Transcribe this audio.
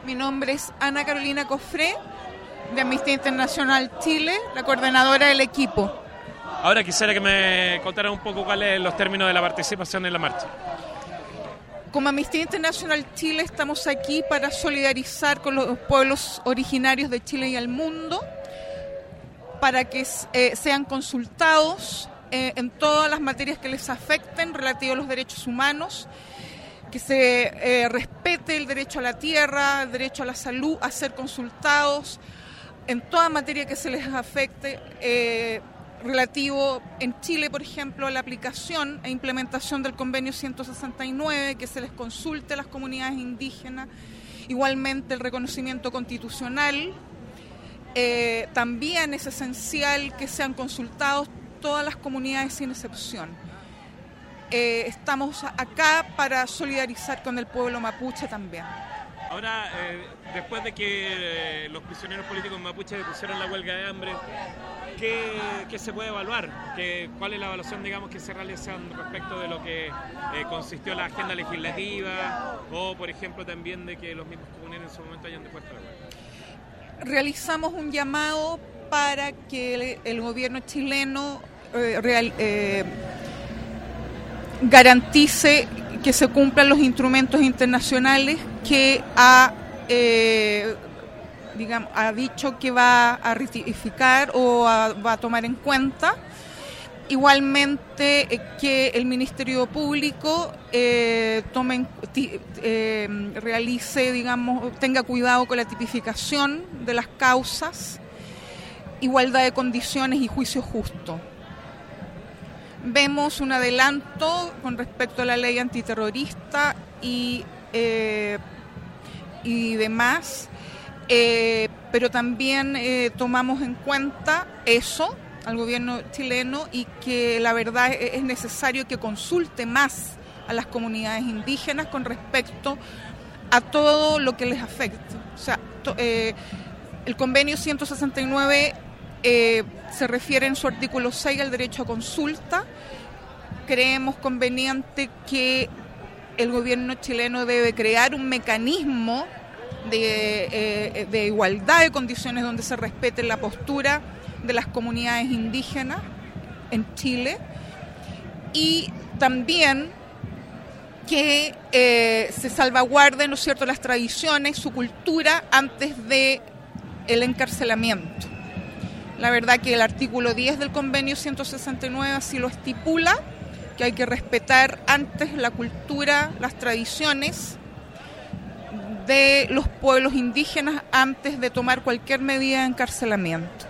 Mi nombre es Ana Carolina Cofré, de Amnistía Internacional Chile, la coordinadora del equipo. Ahora quisiera que me contaran un poco cuáles son los términos de la participación en la marcha. Como Amnistía Internacional Chile estamos aquí para solidarizar con los pueblos originarios de Chile y el mundo, para que sean consultados en todas las materias que les afecten relativas a los derechos humanos, que se respete el derecho a la tierra, el derecho a la salud, a ser consultados en toda materia que se les afecte, relativo en Chile, por ejemplo, a la aplicación e implementación del convenio 169, que se les consulte a las comunidades indígenas, igualmente el reconocimiento constitucional. También es esencial que sean consultados todas las comunidades sin excepción. Estamos acá para solidarizar con el pueblo mapuche también. Ahora, después de que los prisioneros políticos mapuches pusieron la huelga de hambre, ¿qué se puede evaluar? ¿Cuál es la evaluación, digamos, que se realiza respecto de lo que consistió la agenda legislativa o, por ejemplo, también de que los mismos comuneros en su momento hayan depuesto la huelga? Realizamos un llamado para que el gobierno chileno garantice que se cumplan los instrumentos internacionales que ha dicho que va a ratificar o va a tomar en cuenta. Igualmente que el Ministerio Público tenga cuidado con la tipificación de las causas, igualdad de condiciones y juicio justo. Vemos un adelanto con respecto a la ley antiterrorista y demás, pero también tomamos en cuenta eso al gobierno chileno y que la verdad es necesario que consulte más a las comunidades indígenas con respecto a todo lo que les afecta. O sea, el convenio 169 se refiere en su artículo 6 al derecho a consulta. Creemos conveniente que el gobierno chileno debe crear un mecanismo de igualdad de condiciones donde se respete la postura de las comunidades indígenas en Chile, y también que se salvaguarden, ¿no es cierto?, las tradiciones, su cultura antes de el encarcelamiento. La verdad que el artículo 10 del convenio 169 así lo estipula, que hay que respetar antes la cultura, las tradiciones de los pueblos indígenas antes de tomar cualquier medida de encarcelamiento.